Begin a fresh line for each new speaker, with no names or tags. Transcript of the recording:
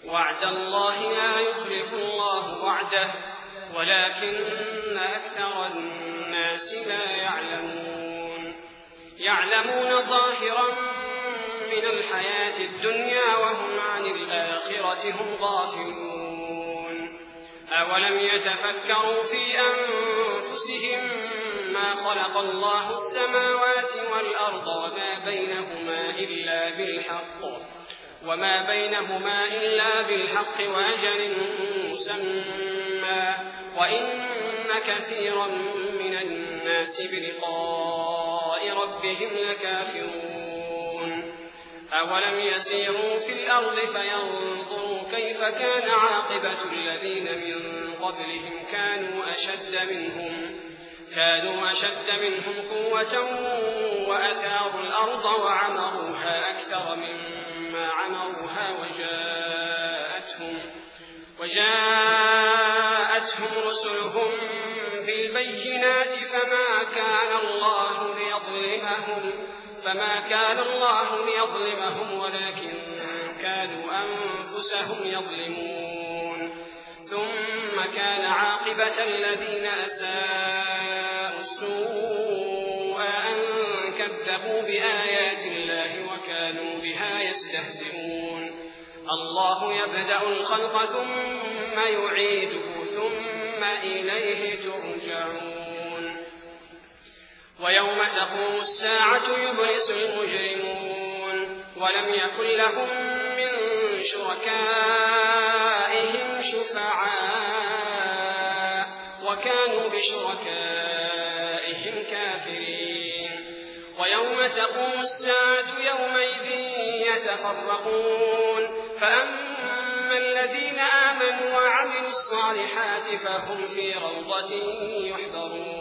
وعد الله لا يخلف الله وعده ولكن أكثر الناس لا يعلمون ظاهرا من الحياة الدنيا وهم عن الآخرة هم غافلون. أولم يتفكروا في أنفسهم ما خلق الله السماوات والأرض وما بينهما إلا بالحق وأجل مسمى وإن كثيرا من الناس بلقاء ربهم لكافرون. أولم يسيروا في الأرض فينظروا كيف كان عاقبة الذين من قبلهم كانوا أشد منهم قوة وأثاروا الأرض وعمروها أكثر مما عمروها وجاءتهم رسلهم بالبينات فما كان الله ليظلمهم ولكن كانوا أنفسهم يظلمون. ثم كان عاقبة الذين أساءوا السوء أن كذبوا بآيات الله وكانوا بها يستهزئون. الله يبدأ الخلق ثم يعيده ثم إليه ترجعون. ويوم تقوم الساعة يبلس المجرمون ولم يكن لهم من شركائهم شفعاء وكانوا بشركائهم كافرين. ويوم تقوم الساعة يومئذ يتفرقون فأما الذين آمنوا وعملوا الصالحات فهم في روضة يحبرون.